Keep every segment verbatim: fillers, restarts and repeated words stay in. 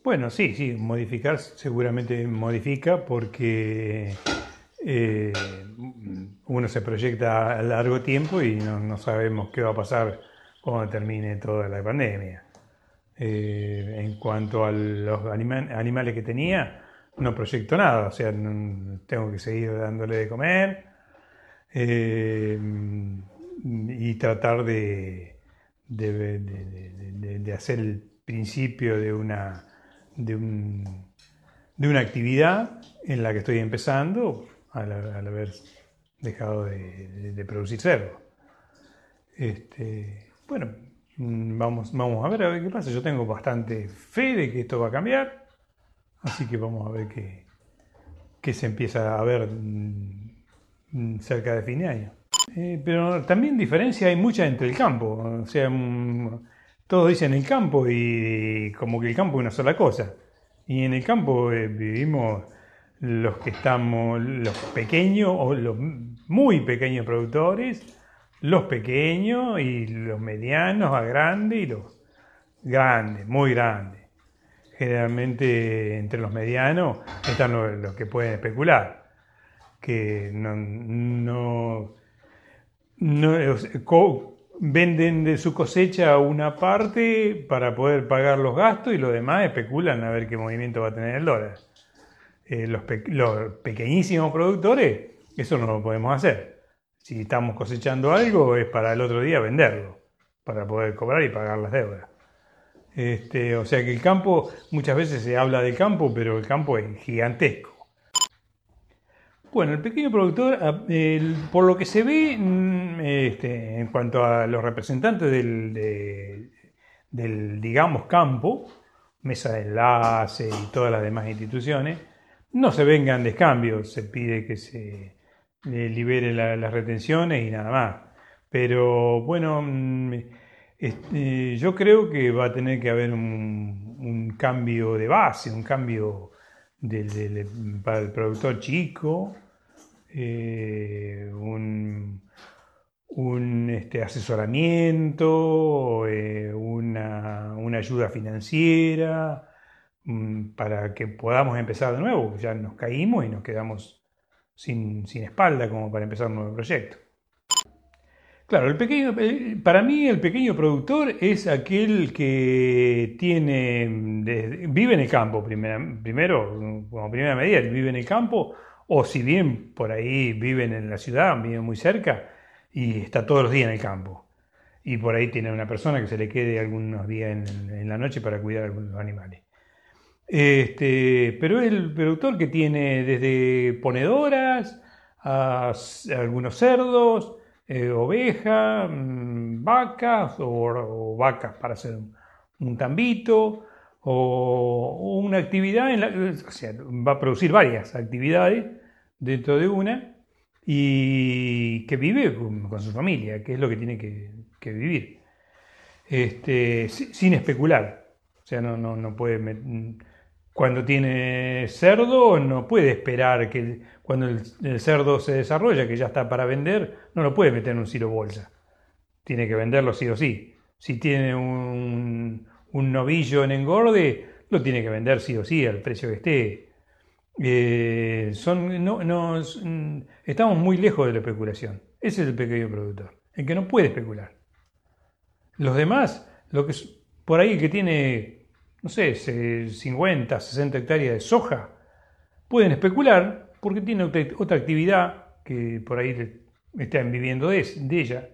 Bueno, sí, sí, modificar seguramente modifica porque eh, uno se proyecta a largo tiempo y no, no sabemos qué va a pasar cuando termine toda la pandemia. Eh, en cuanto a los anima- animales que tenía, no proyecto nada, o sea, no- tengo que seguir dándole de comer eh, y tratar de, de, de- de- de- de hacer el principio de una, de, un- de una actividad en la que estoy empezando al, al haber dejado de, de- de producir cerdo. Este, bueno, mm, vamos, vamos a ver a ver qué pasa. Yo tengo bastante fe de que esto va a cambiar, así que vamos a ver qué, qué se empieza a ver mm, cerca de fin de año. Eh, pero también diferencia hay mucha entre el campo, o sea, mm, todos dicen el campo y como que el campo es una sola cosa. Y en el campo eh, vivimos los que estamos, los pequeños o los muy pequeños productores, los pequeños y los medianos a grandes y los grandes, muy grandes. Generalmente entre los medianos están los, los que pueden especular, que no, no no, co- venden de su cosecha una parte para poder pagar los gastos y lo demás especulan a ver qué movimiento va a tener el dólar. Eh, los, pe- los pequeñísimos productores, eso no lo podemos hacer. Si estamos cosechando algo es para el otro día venderlo, para poder cobrar y pagar las deudas. Este, o sea que el campo, muchas veces se habla del campo, pero el campo es gigantesco. Bueno, el pequeño productor, a- el- por lo que se ve, mm, este, en cuanto a los representantes del, de- del, digamos, campo, mesa de enlace y todas las demás instituciones, no se ven grandes cambios. Se pide que se eh, libere la- las retenciones y nada más. Pero bueno, mm, este, yo creo que va a tener que haber un, un cambio de base, un cambio del- del- para el productor chico, eh, un, un, este, asesoramiento, eh, una, una ayuda financiera mm, para que podamos empezar de nuevo. Ya nos caímos y nos quedamos sin, sin espalda como para empezar un nuevo proyecto. Claro, el pequeño, eh, para mí el pequeño productor es aquel que tiene, desde- vive en el campo primera- primero, como primera medida, vive en el campo, o si bien por ahí viven en la ciudad, viven muy cerca, y está todos los días en el campo. Y por ahí tiene una persona que se le quede algunos días en, en la noche para cuidar a algunos animales. Este, pero es el productor que tiene desde ponedoras a, s- algunos cerdos, eh, ovejas, mm, vacas o, o vacas para hacer un, un tambito o, o una actividad, en la, o sea, va a producir varias actividades dentro de una y que vive con, con su familia, que es lo que tiene que, que vivir, este, si- sin especular. O sea, no, no, no puede met- cuando tiene cerdo, no puede esperar que el- cuando el, el cerdo se desarrolla, que ya está para vender, no lo puede meter en un silo bolsa. Tiene que venderlo sí o sí. Si tiene un, un novillo en engorde, lo tiene que vender sí o sí al precio que esté. Eh, son, no, no, estamos muy lejos de la especulación. Ese es el pequeño productor, el que no puede especular. Los demás, lo que es por ahí que tiene, no sé, cincuenta, sesenta hectáreas de soja, pueden especular porque tiene otra actividad que por ahí están viviendo de, de ella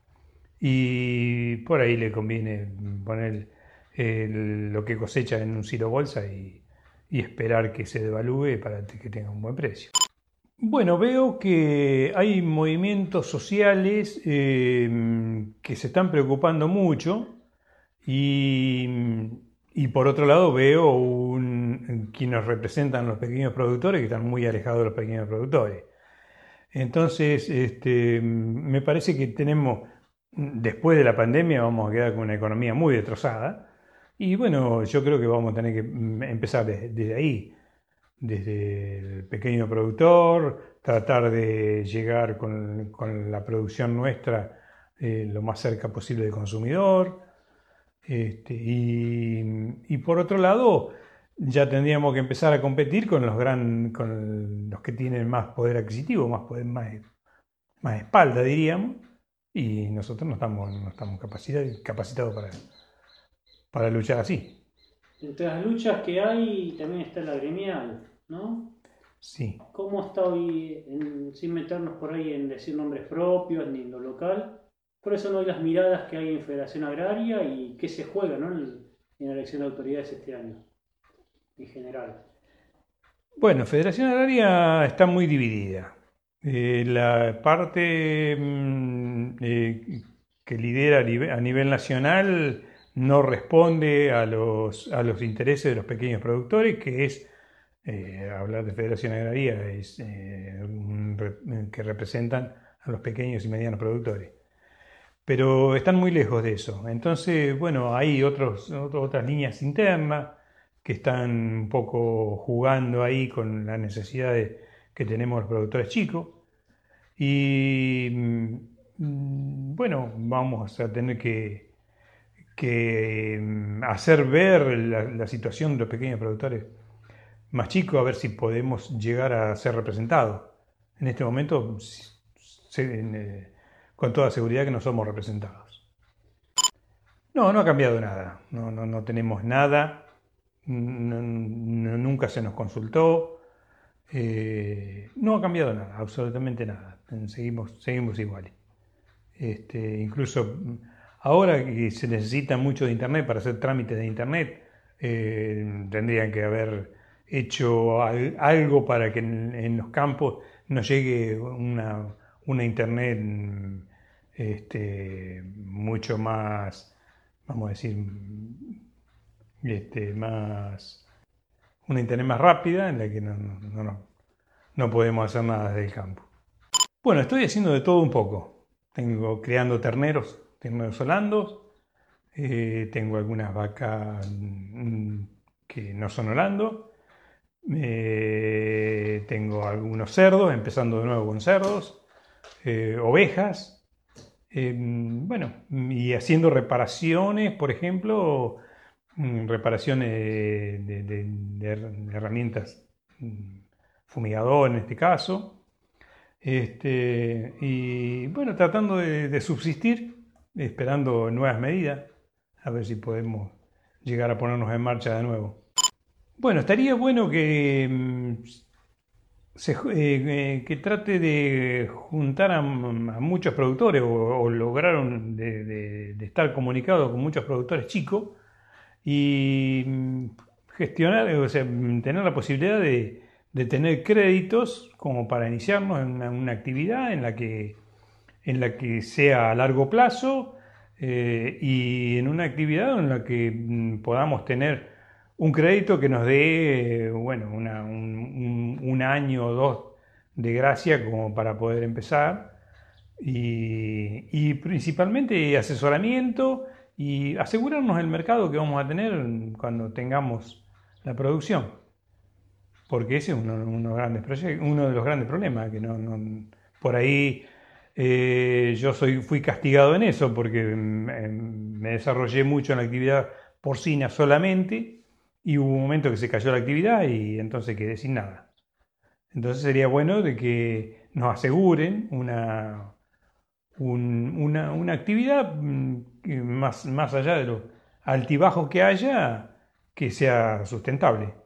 y por ahí le conviene poner el- lo que cosecha en un silo bolsa y, y esperar que se devalúe para que tenga un buen precio. Bueno, veo que hay movimientos sociales eh, que se están preocupando mucho y, y por otro lado veo un, quienes representan los pequeños productores que están muy alejados de los pequeños productores. Entonces, este, me parece que tenemos, después de la pandemia, vamos a quedar con una economía muy destrozada. Y bueno, yo creo que vamos a tener que mm, empezar desde, desde ahí, desde el pequeño productor, tratar de llegar con, con la producción nuestra eh, lo más cerca posible del consumidor. Este, y, y por otro lado, ya tendríamos que empezar a competir con los gran, con los que tienen más poder adquisitivo, más poder, más, más espalda, diríamos, y nosotros no estamos, no estamos capacitados, capacitados para, para luchar así. Entre las luchas que hay también está la gremial, ¿no? Sí. ¿Cómo está hoy, en- sin meternos por ahí en decir nombres propios ni en lo local, cuáles son hoy las miradas que hay en Federación Agraria y qué se juega, ¿no? en, en la elección de autoridades este año, en general? Bueno, Federación Agraria está muy dividida. Eh, la parte mm, eh, que lidera a nivel, a nivel nacional no responde a los, a los intereses de los pequeños productores, que es, eh, hablar de Federación Agraria, es eh, un re- que representan a los pequeños y medianos productores. Pero están muy lejos de eso. Entonces, bueno, hay otros, otro- otras líneas internas que están un poco jugando ahí con las necesidades que tenemos los productores chicos. Y mm, bueno, vamos a tener que, que, mm, hacer ver la, la situación de los pequeños productores más chicos, a ver si podemos llegar a ser representados. En este momento, se- eh, con toda seguridad que no somos representados. No, no ha cambiado nada. No, no, no tenemos nada. No- no- nunca se nos consultó. Eh, no ha cambiado nada, absolutamente nada. Seguimos, seguimos iguales. Este, incluso mm, ahora que se necesita mucho de Internet para hacer trámites de Internet, eh, tendrían que haber hecho al- algo para que en, en los campos nos llegue una, una Internet, mm, este, mucho más, vamos a decir, mm, este, más, una Internet más rápida en la que no, no, no, no- no podemos hacer nada desde el campo. Bueno, estoy haciendo de todo un poco. Tengo creando terneros, terneros holandos, eh, tengo algunas vacas mm, que no son holandos, eh, tengo algunos cerdos, empezando de nuevo con cerdos, eh, ovejas, eh, bueno, y haciendo reparaciones, por ejemplo, mm, reparaciones de, de- de- de herramientas, mm, fumigador en este caso. Este, y bueno, tratando de, de subsistir, esperando nuevas medidas, a ver si podemos llegar a ponernos en marcha de nuevo. Bueno, estaría bueno que, mm, se ju- eh, eh, que trate de juntar a, m- a muchos productores o, o lograron de, de- de estar comunicados con muchos productores chicos y mm, gestionar, o sea, mm, tener la posibilidad de, de tener créditos como para iniciarnos en una, una actividad en la que, en la que sea a largo plazo, eh, y en una actividad en la que mm, podamos tener un crédito que nos dé, eh, bueno, una- un, un- un año o dos de gracia como para poder empezar y, y principalmente asesoramiento y asegurarnos el mercado que vamos a tener cuando tengamos la producción, porque ese es uno, uno grandes proye- uno de los grandes problemas, que no, no- por ahí, eh, yo soy, fui castigado en eso, porque mm, em, me desarrollé mucho en la actividad porcina solamente, y hubo un momento que se cayó la actividad y entonces quedé sin nada. Entonces sería bueno de que nos aseguren una, un- una, una actividad, mm, que más, más allá de los altibajos que haya, que sea sustentable.